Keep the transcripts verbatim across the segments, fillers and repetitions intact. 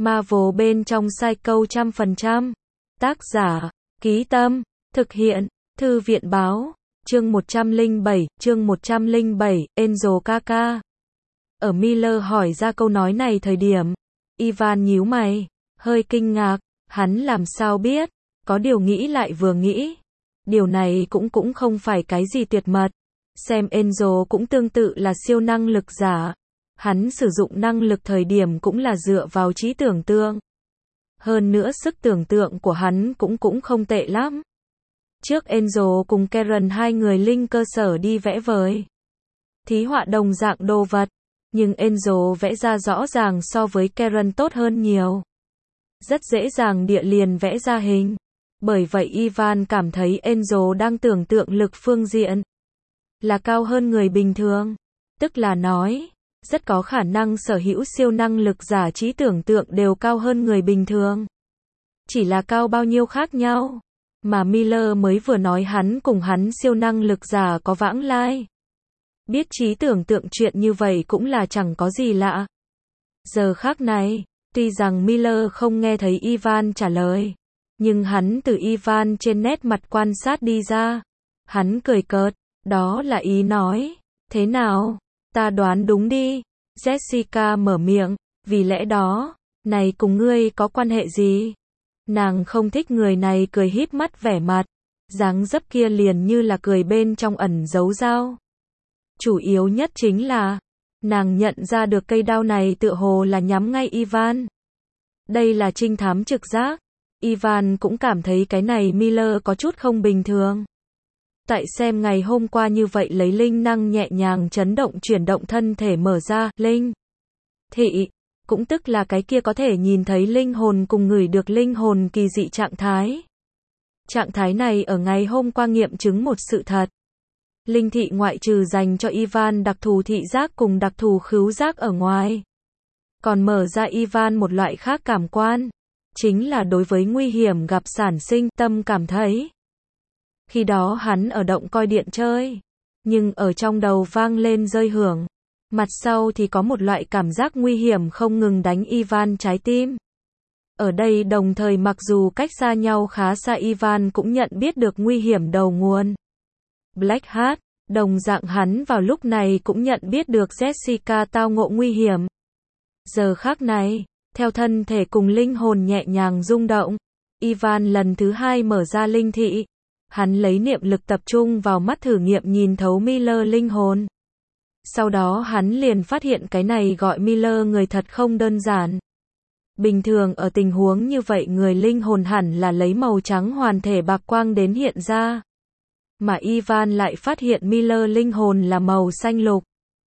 Marvel bên trong Psycho trăm phần trăm. Tác giả, Ký Tâm, thực hiện, Thư viện báo, chương một trăm lẻ bảy, chương một trăm lẻ bảy, Angel ca ca. Ở Miller hỏi ra câu nói này thời điểm, Ivan nhíu mày, hơi kinh ngạc, hắn làm sao biết, có điều nghĩ lại vừa nghĩ. Điều này cũng cũng không phải cái gì tuyệt mật. Xem Angel cũng tương tự là siêu năng lực giả. Hắn sử dụng năng lực thời điểm cũng là dựa vào trí tưởng tượng. Hơn nữa sức tưởng tượng của hắn cũng cũng không tệ lắm. Trước Angel cùng Karen hai người linh cơ sở đi vẽ vời. Thí họa đồng dạng đồ vật. Nhưng Angel vẽ ra rõ ràng so với Karen tốt hơn nhiều. Rất dễ dàng địa liền vẽ ra hình. Bởi vậy Ivan cảm thấy Angel đang tưởng tượng lực phương diện là cao hơn người bình thường. Tức là nói, rất có khả năng sở hữu siêu năng lực giả trí tưởng tượng đều cao hơn người bình thường. Chỉ là cao bao nhiêu khác nhau. Mà Miller mới vừa nói hắn cùng hắn siêu năng lực giả có vãng lai. Biết trí tưởng tượng chuyện như vậy cũng là chẳng có gì lạ. Giờ khác này, tuy rằng Miller không nghe thấy Ivan trả lời, nhưng hắn từ Ivan trên nét mặt quan sát đi ra. Hắn cười cợt, đó là ý nói, thế nào, ta đoán đúng đi. Jessica mở miệng, vì lẽ đó, này cùng ngươi có quan hệ gì? Nàng không thích người này cười híp mắt vẻ mặt, dáng dấp kia liền như là cười bên trong ẩn giấu dao. Chủ yếu nhất chính là, nàng nhận ra được cây đao này tựa hồ là nhắm ngay Ivan. Đây là trinh thám trực giác. Ivan cũng cảm thấy cái này Miller có chút không bình thường. Tại xem ngày hôm qua như vậy lấy linh năng nhẹ nhàng chấn động chuyển động thân thể mở ra, linh thị, cũng tức là cái kia có thể nhìn thấy linh hồn cùng ngửi được linh hồn kỳ dị trạng thái. Trạng thái này ở ngày hôm qua nghiệm chứng một sự thật. Linh thị ngoại trừ dành cho Ivan đặc thù thị giác cùng đặc thù khứu giác ở ngoài, còn mở ra Ivan một loại khác cảm quan, chính là đối với nguy hiểm gặp sản sinh tâm cảm thấy. Khi đó hắn ở động coi điện chơi, nhưng ở trong đầu vang lên rơi hưởng. Mặt sau thì có một loại cảm giác nguy hiểm không ngừng đánh Ivan trái tim. Ở đây đồng thời mặc dù cách xa nhau khá xa Ivan cũng nhận biết được nguy hiểm đầu nguồn. Black Hat, đồng dạng hắn vào lúc này cũng nhận biết được Jessica tao ngộ nguy hiểm. Giờ khác này, theo thân thể cùng linh hồn nhẹ nhàng rung động, Ivan lần thứ hai mở ra linh thị. Hắn lấy niệm lực tập trung vào mắt thử nghiệm nhìn thấu Miller linh hồn. Sau đó hắn liền phát hiện cái này gọi Miller người thật không đơn giản. Bình thường ở tình huống như vậy người linh hồn hẳn là lấy màu trắng hoàn thể bạc quang đến hiện ra. Mà Ivan lại phát hiện Miller linh hồn là màu xanh lục.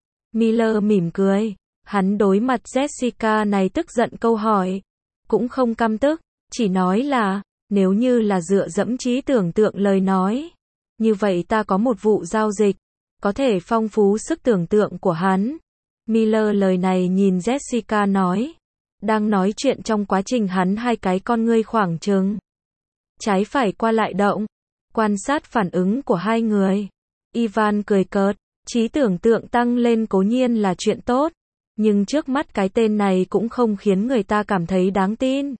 Miller mỉm cười. Hắn đối mặt Jessica này tức giận câu hỏi. Cũng không căm tức, chỉ nói là, nếu như là dựa dẫm trí tưởng tượng lời nói. Như vậy ta có một vụ giao dịch, có thể phong phú sức tưởng tượng của hắn. Miller lời này nhìn Jessica nói. Đang nói chuyện trong quá trình hắn hai cái con ngươi khoảng chừng trái phải qua lại động, quan sát phản ứng của hai người. Ivan cười cợt, trí tưởng tượng tăng lên cố nhiên là chuyện tốt, nhưng trước mắt cái tên này cũng không khiến người ta cảm thấy đáng tin.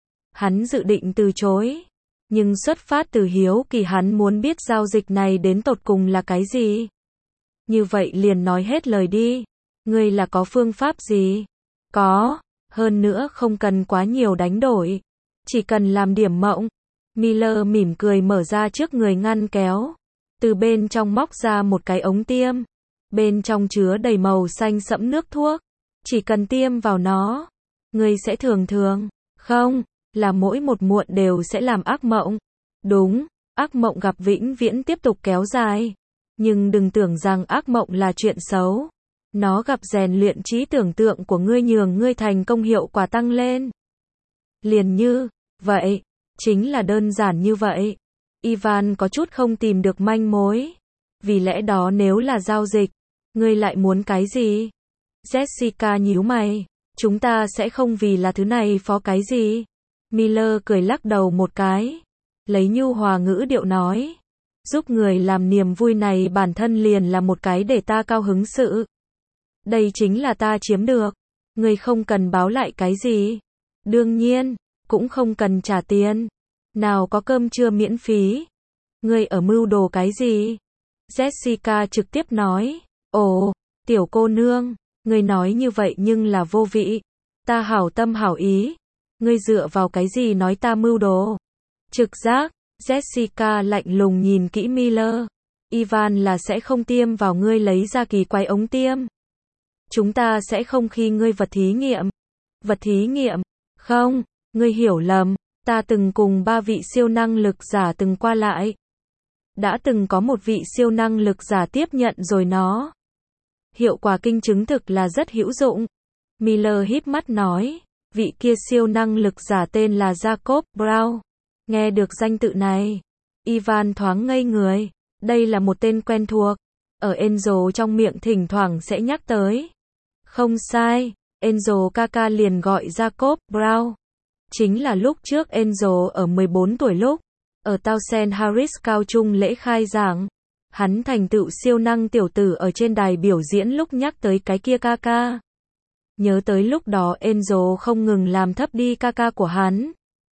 Hắn dự định từ chối, nhưng xuất phát từ hiếu kỳ hắn muốn biết giao dịch này đến tột cùng là cái gì. Như vậy liền nói hết lời đi, ngươi là có phương pháp gì? Có, hơn nữa không cần quá nhiều đánh đổi, chỉ cần làm điểm mộng. Miller mỉm cười mở ra trước người ngăn kéo, từ bên trong móc ra một cái ống tiêm, bên trong chứa đầy màu xanh sẫm nước thuốc, chỉ cần tiêm vào nó, ngươi sẽ thường thường, không, là mỗi một muộn đều sẽ làm ác mộng. Đúng, ác mộng gặp vĩnh viễn tiếp tục kéo dài, nhưng đừng tưởng rằng ác mộng là chuyện xấu. Nó gặp rèn luyện trí tưởng tượng của ngươi nhường ngươi thành công hiệu quả tăng lên. Liền như vậy, chính là đơn giản như vậy. Ivan có chút không tìm được manh mối. Vì lẽ đó nếu là giao dịch, ngươi lại muốn cái gì? Jessica nhíu mày, chúng ta sẽ không vì là thứ này phó cái gì. Miller cười lắc đầu một cái, lấy nhu hòa ngữ điệu nói, giúp người làm niềm vui này bản thân liền là một cái để ta cao hứng sự. Đây chính là ta chiếm được, ngươi không cần báo lại cái gì. Đương nhiên, cũng không cần trả tiền. Nào có cơm trưa miễn phí. Ngươi ở mưu đồ cái gì? Jessica trực tiếp nói. Ồ, tiểu cô nương, ngươi nói như vậy nhưng là vô vị. Ta hảo tâm hảo ý. Ngươi dựa vào cái gì nói ta mưu đồ? Trực giác, Jessica lạnh lùng nhìn kỹ Miller. Ivan là sẽ không tiêm vào ngươi lấy ra kỳ quái ống tiêm. Chúng ta sẽ không khi ngươi vật thí nghiệm. Vật thí nghiệm? Không, ngươi hiểu lầm. Ta từng cùng ba vị siêu năng lực giả từng qua lại. Đã từng có một vị siêu năng lực giả tiếp nhận rồi nó. Hiệu quả kinh chứng thực là rất hữu dụng. Miller híp mắt nói. Vị kia siêu năng lực giả tên là Jacob Brown. Nghe được danh tự này. Ivan thoáng ngây người. Đây là một tên quen thuộc. Ở Angel trong miệng thỉnh thoảng sẽ nhắc tới. Không sai. Angel Kaka liền gọi Jacob Brown. Chính là lúc trước Angel ở mười bốn tuổi lúc. Ở Towson Harris cao trung lễ khai giảng. Hắn thành tựu siêu năng tiểu tử ở trên đài biểu diễn lúc nhắc tới cái kia Kaka. Nhớ tới lúc đó Angel không ngừng làm thấp đi Kaka của hắn.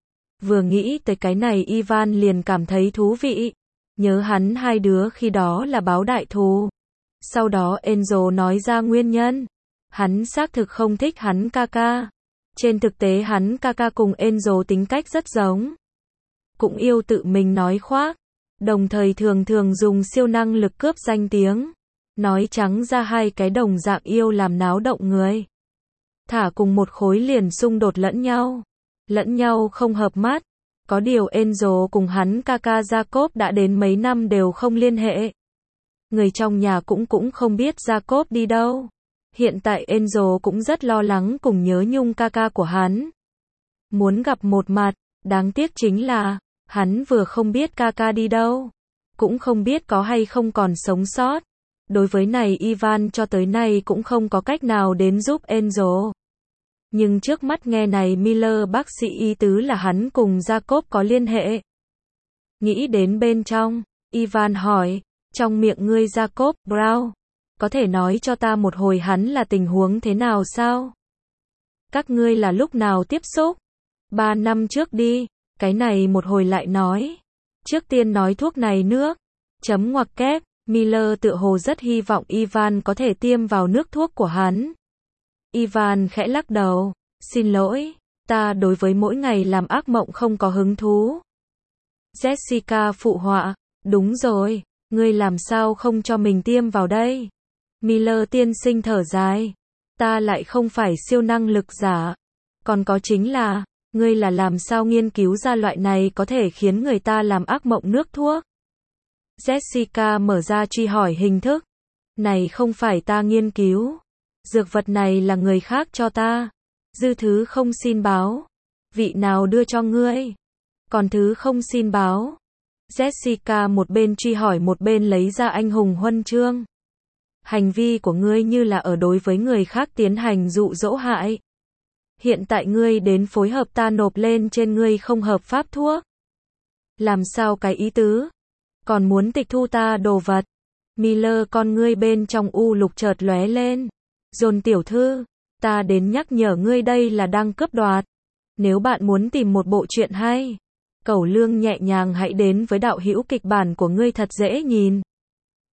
Vừa nghĩ tới cái này Ivan liền cảm thấy thú vị. Nhớ hắn hai đứa khi đó là báo đại thù. Sau đó Angel nói ra nguyên nhân. Hắn xác thực không thích hắn Kaka. Trên thực tế hắn Kaka cùng Angel tính cách rất giống. Cũng yêu tự mình nói khoác. Đồng thời thường thường dùng siêu năng lực cướp danh tiếng. Nói trắng ra hai cái đồng dạng yêu làm náo động người. Thả cùng một khối liền xung đột lẫn nhau. Lẫn nhau không hợp mắt. Có điều Angel cùng hắn Kaka Jacob đã đến mấy năm đều không liên hệ. Người trong nhà cũng cũng không biết Jacob đi đâu. Hiện tại Angel cũng rất lo lắng cùng nhớ nhung Kaka của hắn. Muốn gặp một mặt, đáng tiếc chính là, hắn vừa không biết Kaka đi đâu. Cũng không biết có hay không còn sống sót. Đối với này Ivan cho tới nay cũng không có cách nào đến giúp Angel. Nhưng trước mắt nghe này Miller bác sĩ ý tứ là hắn cùng Jacob có liên hệ. Nghĩ đến bên trong, Ivan hỏi, trong miệng ngươi Jacob Brown, có thể nói cho ta một hồi hắn là tình huống thế nào sao? Các ngươi là lúc nào tiếp xúc? Ba năm trước đi, cái này một hồi lại nói. Trước tiên nói thuốc này nước. Chấm ngoặc kép, Miller tựa hồ rất hy vọng Ivan có thể tiêm vào nước thuốc của hắn. Ivan khẽ lắc đầu, xin lỗi, ta đối với mỗi ngày làm ác mộng không có hứng thú. Jessica phụ họa, đúng rồi, ngươi làm sao không cho mình tiêm vào đây? Miller tiên sinh thở dài, ta lại không phải siêu năng lực giả. Còn có chính là, ngươi là làm sao nghiên cứu ra loại này có thể khiến người ta làm ác mộng nước thuốc? Jessica mở ra truy hỏi hình thức. Này không phải ta nghiên cứu. Dược vật này là người khác cho ta. Dư thứ không xin báo. Vị nào đưa cho ngươi? Còn thứ không xin báo. Jessica một bên truy hỏi một bên lấy ra anh hùng huân chương. Hành vi của ngươi như là ở đối với người khác tiến hành dụ dỗ hại. Hiện tại ngươi đến phối hợp ta nộp lên trên ngươi không hợp pháp thuốc. Làm sao cái ý tứ? Còn muốn tịch thu ta đồ vật. Miller con ngươi bên trong u lục chợt lóe lên. John tiểu thư, ta đến nhắc nhở ngươi đây là đang cướp đoạt. Nếu bạn muốn tìm một bộ truyện hay, cẩu lương nhẹ nhàng hãy đến với đạo hữu kịch bản của ngươi thật dễ nhìn.